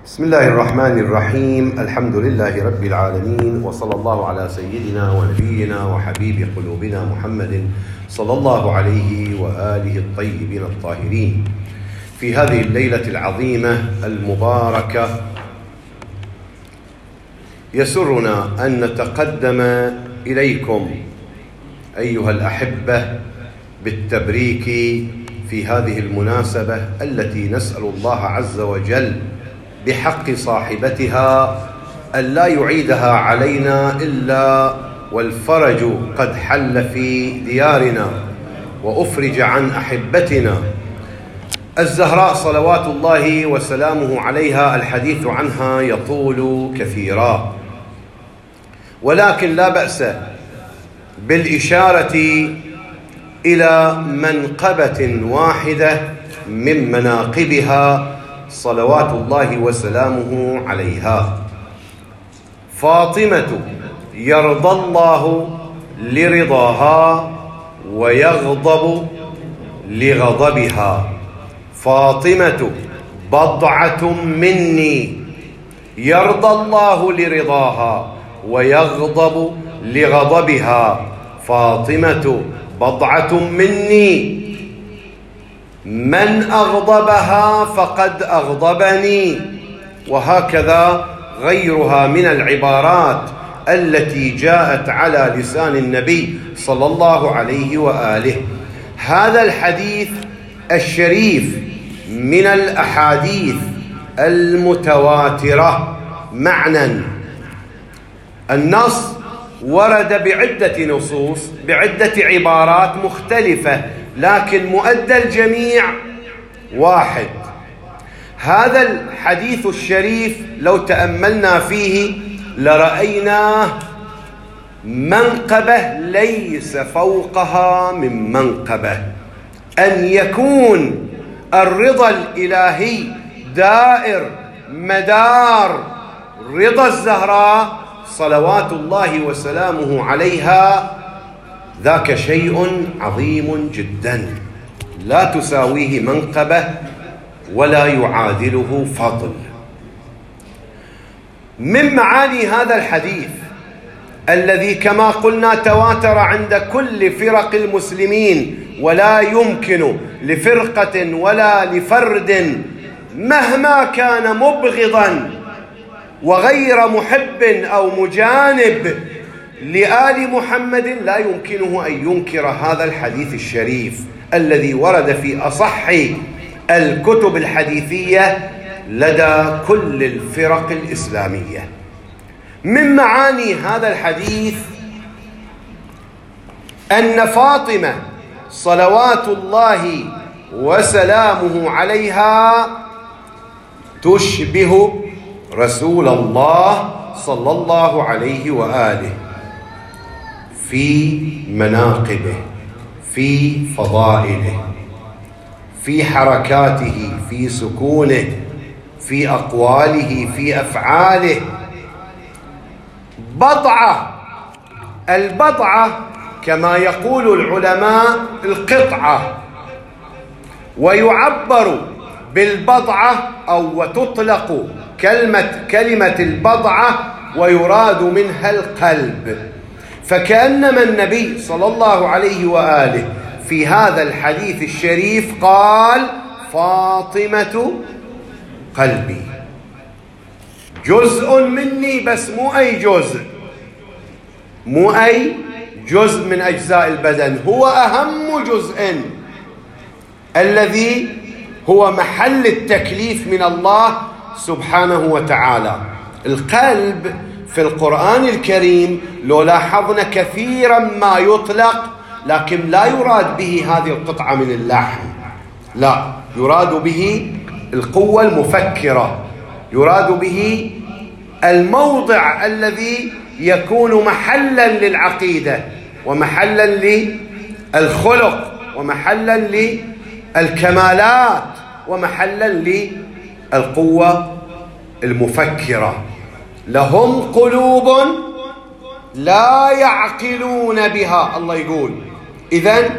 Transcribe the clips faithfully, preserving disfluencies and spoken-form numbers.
بسم الله الرحمن الرحيم. الحمد لله رب العالمين، وصلى الله على سيدنا ونبينا وحبيب قلوبنا محمد صلى الله عليه وآله الطيبين الطاهرين. في هذه الليلة العظيمة المباركة يسرنا أن نتقدم إليكم أيها الأحبة بالتبريك في هذه المناسبة التي نسأل الله عز وجل بحق صاحبتها ألا يعيدها علينا إلا والفرج قد حل في ديارنا وأفرج عن أحبتنا الزهراء صلوات الله وسلامه عليها. الحديث عنها يطول كثيرا، ولكن لا بأس بالإشارة إلى منقبة واحدة من مناقبها صلوات الله وسلامه عليها. فاطمة يرضى الله لرضاها ويغضب لغضبها. فاطمة بضعة مني يرضى الله لرضاها ويغضب لغضبها. فاطمة بضعة مني، من أغضبها فقد أغضبني. وهكذا غيرها من العبارات التي جاءت على لسان النبي صلى الله عليه وآله. هذا الحديث الشريف من الأحاديث المتواترة معنى. النص ورد بعدة نصوص بعدة عبارات مختلفة، لكن مؤدى الجميع واحد. هذا الحديث الشريف لو تأملنا فيه لرأيناه منقبة ليس فوقها من منقبة، أن يكون الرضا الإلهي دائر مدار رضا الزهراء صلوات الله وسلامه عليها. ذاك شيء عظيم جدا لا تساويه منقبة ولا يعادله فضل. من معاني هذا الحديث الذي كما قلنا تواتر عند كل فرق المسلمين، ولا يمكن لفرقة ولا لفرد مهما كان مبغضا وغير محب أو مجانب لآل محمد، لا يمكنه أن ينكر هذا الحديث الشريف الذي ورد في أصح الكتب الحديثية لدى كل الفرق الإسلامية. من معاني هذا الحديث أن فاطمة صلوات الله وسلامه عليها تشبه رسول الله صلى الله عليه وآله في مناقبه، في فضائله، في حركاته، في سكونه، في أقواله، في أفعاله. بضعة، البضعة كما يقول العلماء القطعة، ويعبر بالبضعة أو وتطلق كلمة كلمة البضعة ويراد منها القلب. فكأنما النبي صلى الله عليه وآله في هذا الحديث الشريف قال: فاطمة قلبي، جزء مني، بس مو أي جزء، مو أي جزء من أجزاء البدن، هو أهم جزء الذي هو محل التكليف من الله سبحانه وتعالى. القلب في القرآن الكريم لو لاحظنا كثيرا ما يطلق، لكن لا يراد به هذه القطعة من اللحم، لا، يراد به القوة المفكرة، يراد به الموضع الذي يكون محلا للعقيدة ومحلا للخلق ومحلا للكمالات ومحلا للقوة المفكرة. لهم قلوب لا يعقلون بها، الله يقول. إذن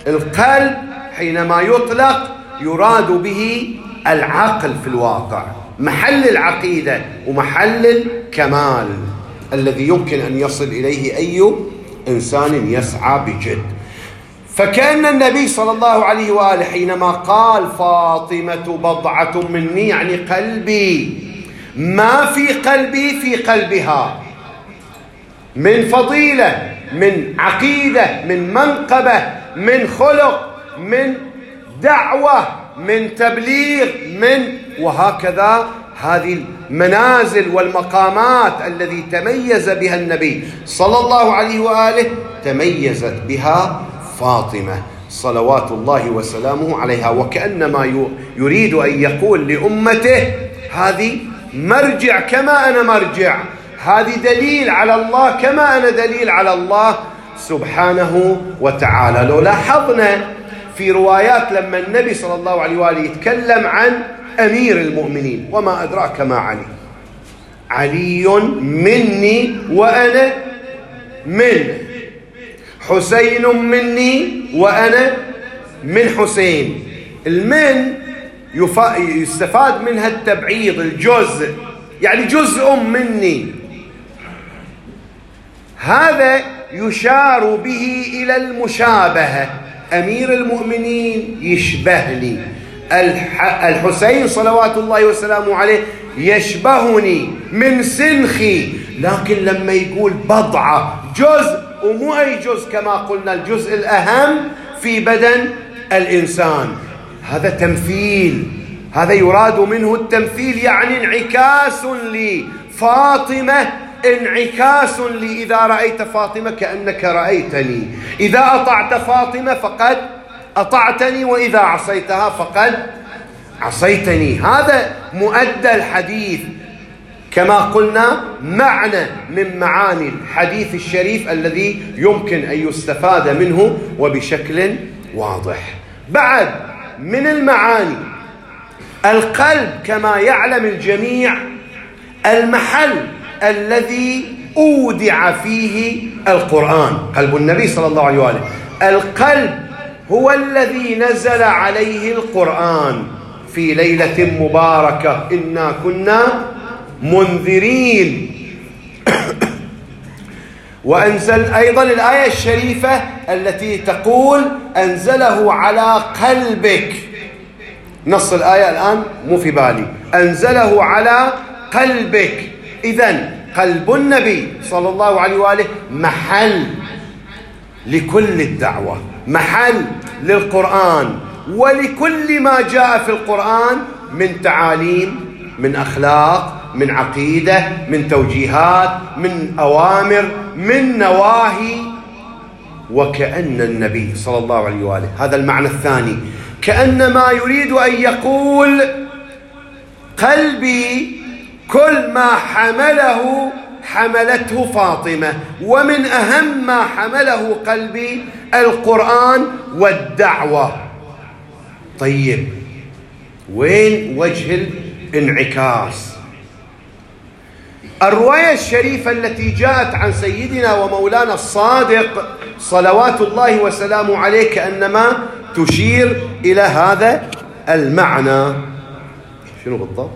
القلب حينما يطلق يراد به العقل في الواقع، محل العقيدة ومحل الكمال الذي يمكن أن يصل إليه أي إنسان يسعى بجد. فكأن النبي صلى الله عليه وآله حينما قال فاطمة بضعة مني، يعني قلبي، ما في قلبي في قلبها من فضيلة، من عقيدة، من منقبة، من خلق، من دعوة، من تبليغ، من وهكذا هذه المنازل والمقامات التي تميز بها النبي صلى الله عليه وآله تميزت بها فاطمة صلوات الله وسلامه عليها. وكأنما يريد أن يقول لأمته هذه مرجع كما أنا مرجع، هذه دليل على الله كما أنا دليل على الله سبحانه وتعالى. لو لاحظنا في روايات لما النبي صلى الله عليه وآله يتكلم عن أمير المؤمنين، وما أدراك ما علي، علي مني وأنا منه، حسين مني وأنا من حسين. المن يستفاد منها التبعيض، الجزء، يعني جزء مني. هذا يشار به إلى المشابهة، أمير المؤمنين يشبهني، الحسين صلوات الله وسلامه عليه يشبهني من سنخي. لكن لما يقول بضعة، جزء، ومو أي جزء، كما قلنا الجزء الأهم في بدن الإنسان، هذا تمثيل، هذا يراد منه التمثيل، يعني انعكاس لي فاطمة، انعكاس لي. إذا رأيت فاطمة كأنك رأيتني، إذا أطعت فاطمة فقد أطعتني، وإذا عصيتها فقد عصيتني. هذا مؤدى الحديث كما قلنا، معنى من معاني الحديث الشريف الذي يمكن أن يستفاد منه وبشكل واضح. بعد من المعاني، القلب كما يعلم الجميع المحل الذي أودع فيه القرآن، قلب النبي صلى الله عليه وآله. القلب هو الذي نزل عليه القرآن في ليلة مباركة إنا كنا منذرين. وأنزل أيضا الآية الشريفة التي تقول أنزله على قلبك، نص الآية الآن مو في بالي، أنزله على قلبك. إذن قلب النبي صلى الله عليه وآله محل لكل الدعوة، محل للقرآن ولكل ما جاء في القرآن من تعاليم، من أخلاق، من عقيدة، من توجيهات، من أوامر، من نواهي. وكأن النبي صلى الله عليه وآله، هذا المعنى الثاني، كأنما يريد أن يقول قلبي كل ما حمله حملته فاطمة، ومن أهم ما حمله قلبي القرآن والدعوة. طيب وين وجه الانعكاس؟ الرواية الشريفة التي جاءت عن سيدنا ومولانا الصادق صلوات الله وسلامه عليه كأنما تشير إلى هذا المعنى. شنو بالضبط؟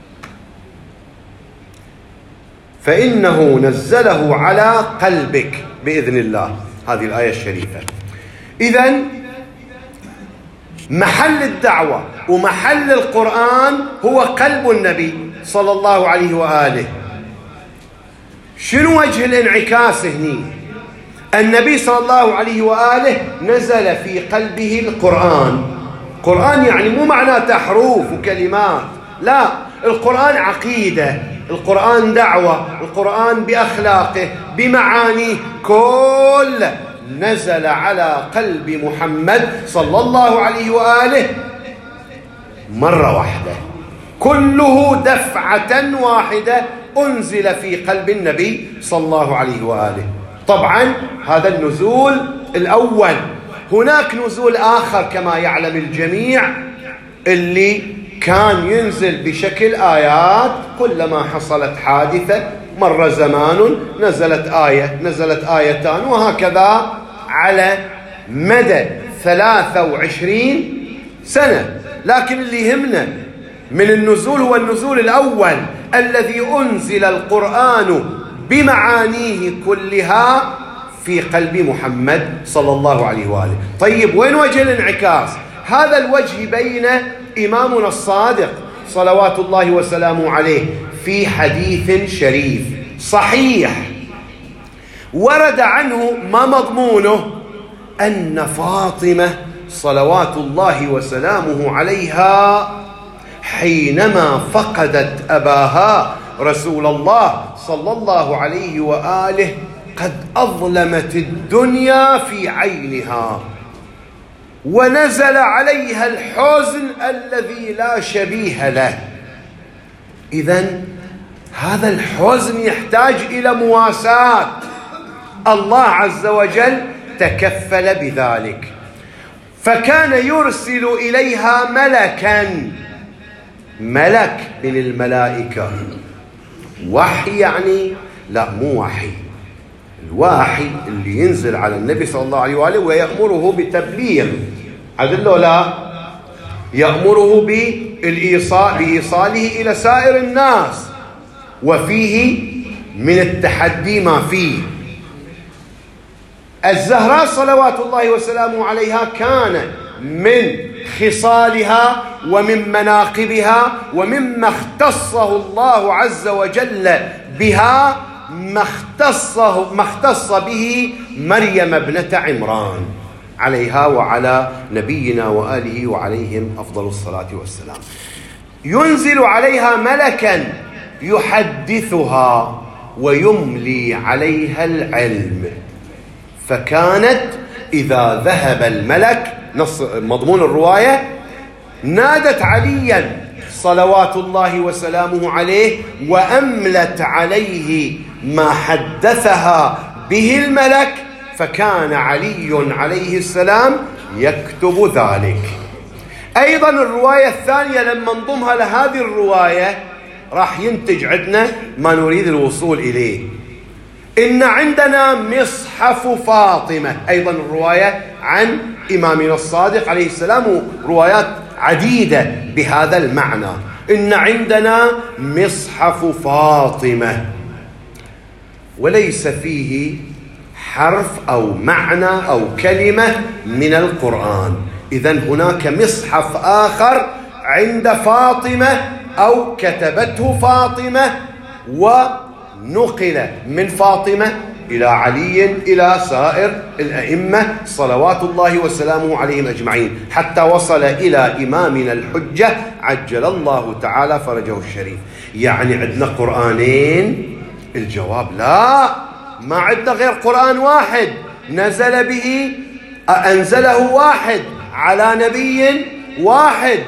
فإنه نزله على قلبك بإذن الله، هذه الآية الشريفة. إذن محل الدعوة ومحل القرآن هو قلب النبي صلى الله عليه وآله. شنو وجه الانعكاس هني؟ النبي صلى الله عليه وآله نزل في قلبه القرآن. قرآن يعني مو معناته حروف وكلمات، لا، القرآن عقيدة، القرآن دعوة، القرآن بأخلاقه بمعانيه، كل نزل على قلب محمد صلى الله عليه وآله مرة واحدة، كله دفعة واحدة أنزل في قلب النبي صلى الله عليه وآله. طبعا هذا النزول الأول. هناك نزول آخر كما يعلم الجميع اللي كان ينزل بشكل آيات، كلما حصلت حادثة مر زمان نزلت آية، نزلت آيتان، وهكذا على مدى ثلاثة وعشرين سنة. لكن اللي يهمنا من النزول هو النزول الأول الذي أنزل القرآن بمعانيه كلها في قلب محمد صلى الله عليه وآله. طيب وين وجه الانعكاس؟ هذا الوجه بين إمامنا الصادق صلوات الله وسلامه عليه في حديث شريف صحيح ورد عنه ما مضمونه؟ أن فاطمة صلوات الله وسلامه عليها حينما فقدت أباها رسول الله صلى الله عليه وآله قد أظلمت الدنيا في عينها ونزل عليها الحزن الذي لا شبيه له. إذن هذا الحزن يحتاج إلى مواساة، الله عز وجل تكفل بذلك، فكان يرسل إليها ملكا، ملك من الملائكة. وحي يعني؟ لا مو وحي، الوحي اللي ينزل على النبي صلى الله عليه وآله ويأمره بتبليغ، عدل لا يأمره بالإيصال بإيصاله إلى سائر الناس، وفيه من التحدي ما فيه. الزهراء صلوات الله وسلامه عليها كان من خصالها ومن مناقبها ومما اختصه الله عز وجل بها ما اختصه ما اختص به مريم ابنة عمران عليها وعلى نبينا وآله وعليهم أفضل الصلاة والسلام. ينزل عليها ملكا يحدثها ويملي عليها العلم، فكانت إذا ذهب الملك، نص مضمون الرواية، نادت عليا صلوات الله وسلامه عليه وأملت عليه ما حدثها به الملك، فكان علي عليه السلام يكتب ذلك. أيضا الرواية الثانية لما نضمها لهذه الرواية راح ينتج عندنا ما نريد الوصول إليه. إن عندنا مصحف فاطمة، أيضا الرواية عن إمامنا الصادق عليه السلام، روايات عديدة بهذا المعنى. إن عندنا مصحف فاطمة وليس فيه حرف أو معنى أو كلمة من القرآن، إذن هناك مصحف آخر عند فاطمة أو كتبته فاطمة ونقل من فاطمة إلى علي إلى سائر الأئمة صلوات الله وسلامه عليهم أجمعين، حتى وصل إلى إمامنا الحجة عجل الله تعالى فرجه الشريف. يعني عندنا قرآنين؟ الجواب لا، ما عندنا غير قرآن واحد نزل به، أنزله واحد على نبي واحد،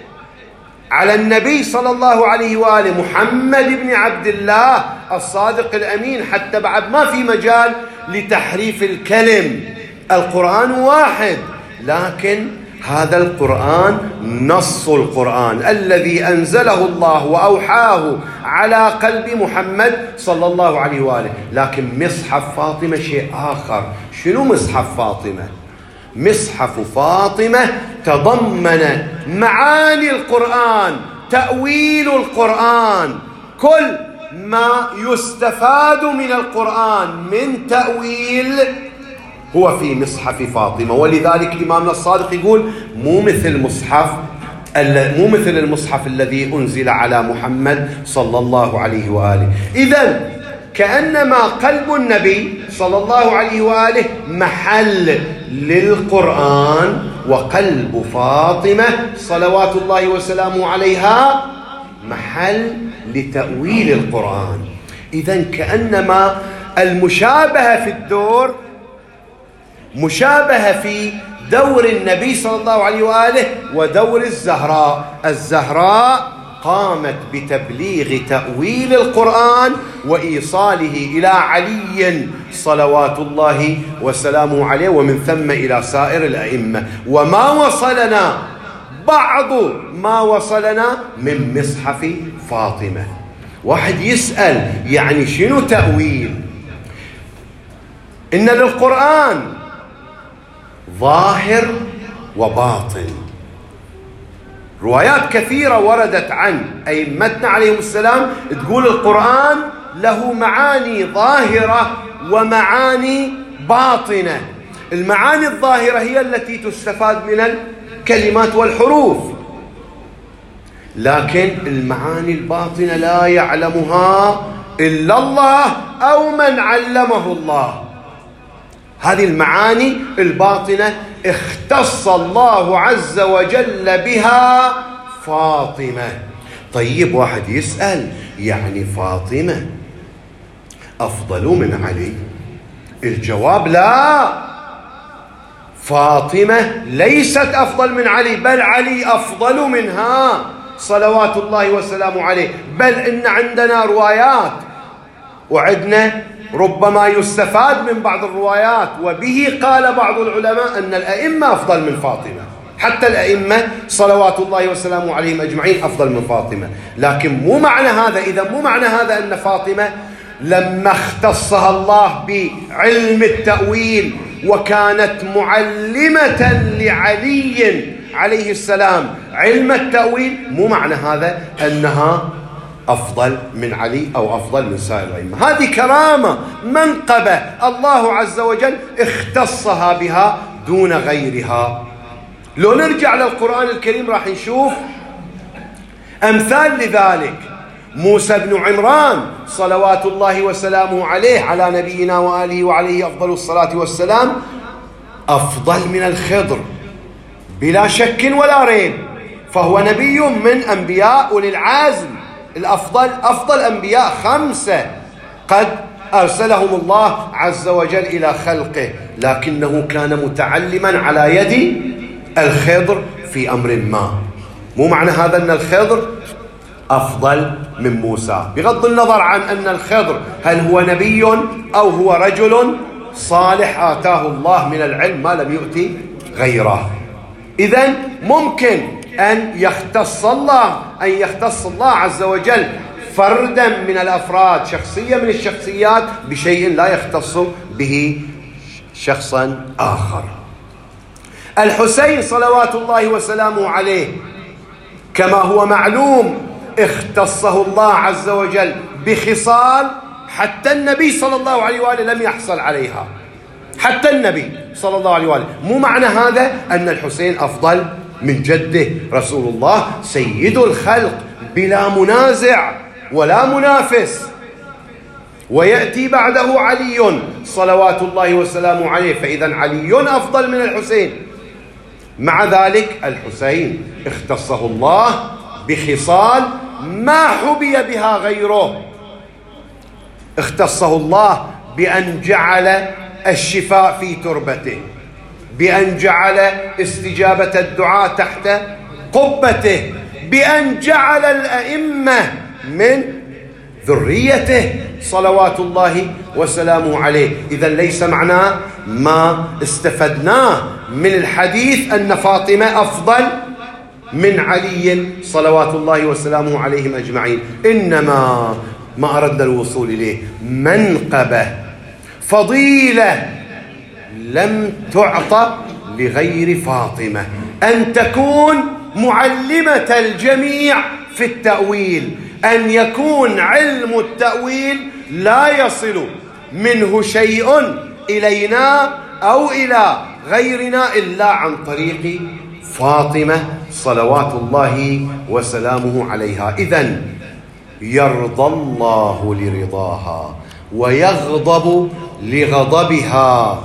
على النبي صلى الله عليه وآله محمد بن عبد الله الصادق الأمين، حتى بعد ما في مجال لتحريف الكلم. القرآن واحد، لكن هذا القرآن نص القرآن الذي أنزله الله وأوحاه على قلب محمد صلى الله عليه وآله. لكن مصحف فاطمة شيء آخر. شنو مصحف فاطمة؟ مصحف فاطمة تضمن معاني القرآن، تأويل القرآن، كل ما يستفاد من القرآن من تأويل هو في مصحف فاطمة. ولذلك إمامنا الصادق يقول مو مثل مصحف مو مثل المصحف الذي أنزل على محمد صلى الله عليه وآله. إذن كأنما قلب النبي صلى الله عليه وآله محل للقرآن، وقلب فاطمة صلوات الله وسلامه عليها محل لتأويل القرآن. إذن كأنما المشابهة في الدور مشابهة في دور النبي صلى الله عليه وآله ودور الزهراء. الزهراء قامت بتبليغ تأويل القرآن وإيصاله إلى علي صلوات الله وسلامه عليه، ومن ثم إلى سائر الأئمة. وما وصلنا بعض ما وصلنا من مصحف فاطمة. واحد يسأل يعني شنو تأويل؟ إن للقرآن ظاهر وباطن. روايات كثيرة وردت عن أئمتنا عليهم السلام تقول القرآن له معاني ظاهرة ومعاني باطنة. المعاني الظاهرة هي التي تستفاد من الكلمات والحروف، لكن المعاني الباطنة لا يعلمها إلا الله أو من علمه الله. هذه المعاني الباطنة اختص الله عز وجل بها فاطمة. طيب واحد يسأل، يعني فاطمة أفضل من علي؟ الجواب لا، فاطمة ليست أفضل من علي، بل علي أفضل منها صلوات الله وسلامه عليه. بل إن عندنا روايات وعندنا ربما يستفاد من بعض الروايات، وبه قال بعض العلماء أن الأئمة أفضل من فاطمة، حتى الأئمة صلوات الله وسلامه عليهم أجمعين أفضل من فاطمة. لكن مو معنى هذا، إذا مو معنى هذا أن فاطمة لما اختصها الله بعلم التأويل وكانت معلمة لعلي عليه السلام علم التأويل، مو معنى هذا أنها أفضل من علي أو أفضل من سائر الأئمة. هذه كرامة منقبة الله عز وجل اختصها بها دون غيرها. لو نرجع للقرآن الكريم راح نشوف أمثال لذلك. موسى بن عمران صلوات الله وسلامه عليه على نبينا وآله وعليه أفضل الصلاة والسلام أفضل من الخضر بلا شك ولا ريب، فهو نبي من أنبياء أولي العزم الأفضل، أفضل أنبياء خمسة قد أرسلهم الله عز وجل إلى خلقه، لكنه كان متعلما على يد الخضر في أمر ما. مو معنى هذا أن الخضر أفضل من موسى، بغض النظر عن أن الخضر هل هو نبي أو هو رجل صالح آتاه الله من العلم ما لم يؤتي غيره. إذن ممكن أن يختص الله أن يختص الله عز وجل فردا من الأفراد، شخصية من الشخصيات، بشيء لا يختص به شخصا آخر. الحسين صلوات الله وسلامه عليه كما هو معلوم اختصه الله عز وجل بخصال حتى النبي صلى الله عليه وآله لم يحصل عليها، حتى النبي صلى الله عليه وآله. مو معنى هذا أن الحسين أفضل من جده رسول الله سيد الخلق بلا منازع ولا منافس، ويأتي بعده علي صلوات الله وسلامه عليه، فإذا علي أفضل من الحسين. مع ذلك الحسين اختصه الله بخصال ما حبي بها غيره. اختصه الله بأن جعل الشفاء في تربته، بأن جعل استجابة الدعاء تحت قبته، بأن جعل الأئمة من ذريته صلوات الله وسلامه عليه. إذا ليس معناه ما استفدناه من الحديث أن فاطمة أفضل من علي صلوات الله وسلامه عليهم أجمعين، إنما ما أردنا الوصول إليه منقبة فضيلة لم تعطى لغير فاطمة، أن تكون معلمة الجميع في التأويل، أن يكون علم التأويل لا يصل منه شيء إلينا أو إلى غيرنا إلا عن طريق فاطمة صلوات الله وسلامه عليها. إذن يرضى الله لرضاها ويغضب لغضبها،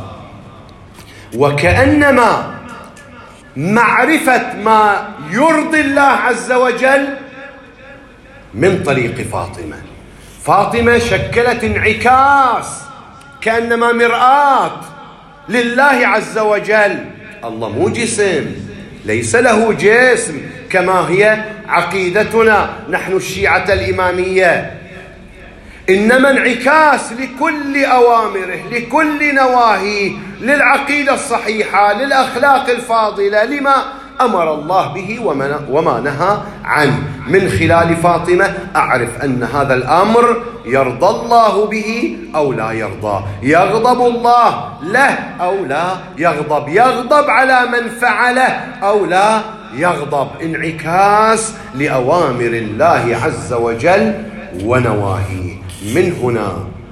وكأنما معرفة ما يرضي الله عز وجل من طريق فاطمة. فاطمة شكلت انعكاس كأنما مرآة لله عز وجل. الله مو جسم، ليس له جسم كما هي عقيدتنا نحن الشيعة الإمامية، إنما انعكاس لكل أوامره، لكل نواهيه، للعقيدة الصحيحة، للأخلاق الفاضلة، لما أمر الله به وما نهى عنه. من خلال فاطمة أعرف أن هذا الأمر يرضى الله به أو لا يرضى، يغضب الله له أو لا يغضب، يغضب على من فعله أو لا يغضب، انعكاس لأوامر الله عز وجل ونواهيه. من هنا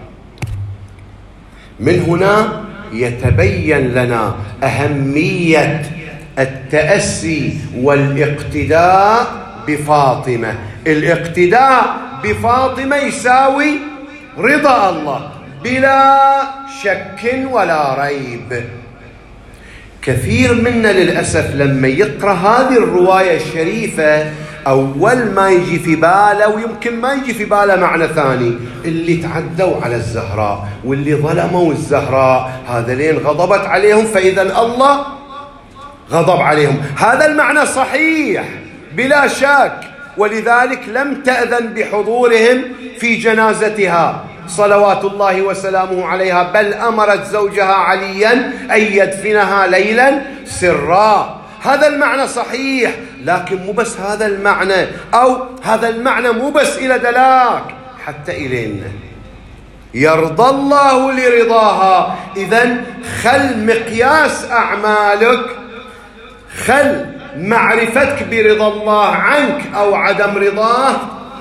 من هنا يتبين لنا أهمية التأسي والاقتداء بفاطمة. الاقتداء بفاطمة يساوي رضا الله بلا شك ولا ريب. كثير منا للأسف لما يقرأ هذه الرواية الشريفة أول ما يجي في باله، ويمكن ما يجي في باله معنى ثاني، اللي تعدوا على الزهراء واللي ظلموا الزهراء هذين غضبت عليهم فإذا الله غضب عليهم. هذا المعنى صحيح بلا شك، ولذلك لم تأذن بحضورهم في جنازتها صلوات الله وسلامه عليها، بل أمرت زوجها عليا أن يدفنها ليلا سرا. هذا المعنى صحيح، لكن مو بس هذا المعنى، أو هذا المعنى مو بس إلى دلاك، حتى إلينا يرضى الله لرضاها. إذن خل مقياس أعمالك، خل معرفتك برضا الله عنك أو عدم رضاه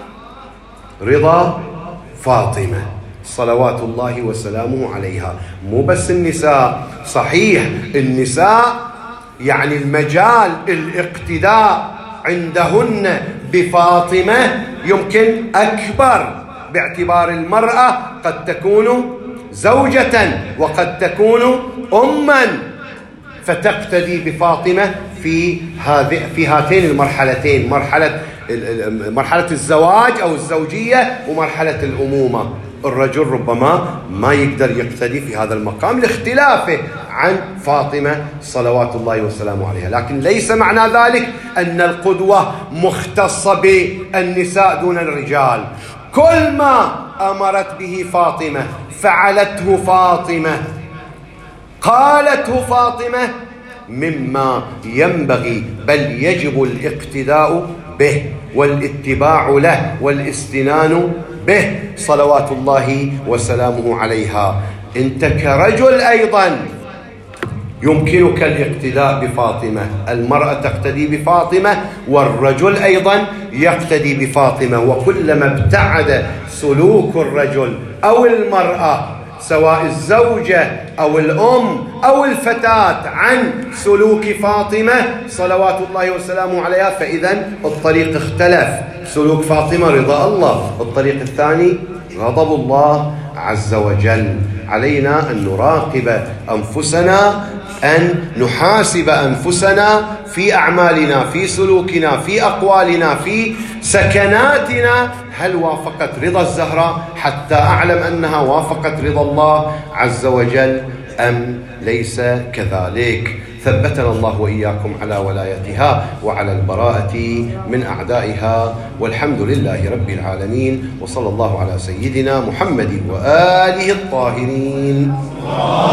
رضا فاطمة صلوات الله وسلامه عليها. مو بس النساء، صحيح النساء يعني المجال الاقتداء عندهن بفاطمة يمكن أكبر، باعتبار المرأة قد تكون زوجة وقد تكون أما، فتقتدي بفاطمة في هذه في هاتين المرحلتين، مرحلة مرحلة الزواج أو الزوجية ومرحلة الأمومة. الرجل ربما ما يقدر يقتدي في هذا المقام لاختلافه عن فاطمة صلوات الله وسلامه عليها، لكن ليس معنى ذلك أن القدوة مختصة بالنساء دون الرجال. كل ما أمرت به فاطمة، فعلته فاطمة، قالته فاطمة، مما ينبغي بل يجب الاقتداء به والاتباع له والاستنان به صلوات الله وسلامه عليها. أنت كرجل أيضا يمكنك الاقتداء بفاطمة، المرأة تقتدي بفاطمة والرجل أيضا يقتدي بفاطمة. وكلما ابتعد سلوك الرجل أو المرأة، سواء الزوجة أو الأم أو الفتاة، عن سلوك فاطمة صلوات الله وسلامه عليها، فإذا الطريق اختلف. سلوك فاطمة رضا الله، الطريق الثاني غضب الله عز وجل. علينا أن نراقب أنفسنا، أن نحاسب أنفسنا في أعمالنا، في سلوكنا، في أقوالنا، في سكناتنا، هل وافقت رضا الزهراء حتى أعلم أنها وافقت رضا الله عز وجل أم ليس كذلك. ثبتنا الله وإياكم على ولايتها وعلى البراءة من أعدائها، والحمد لله رب العالمين، وصلى الله على سيدنا محمد وآله الطاهرين.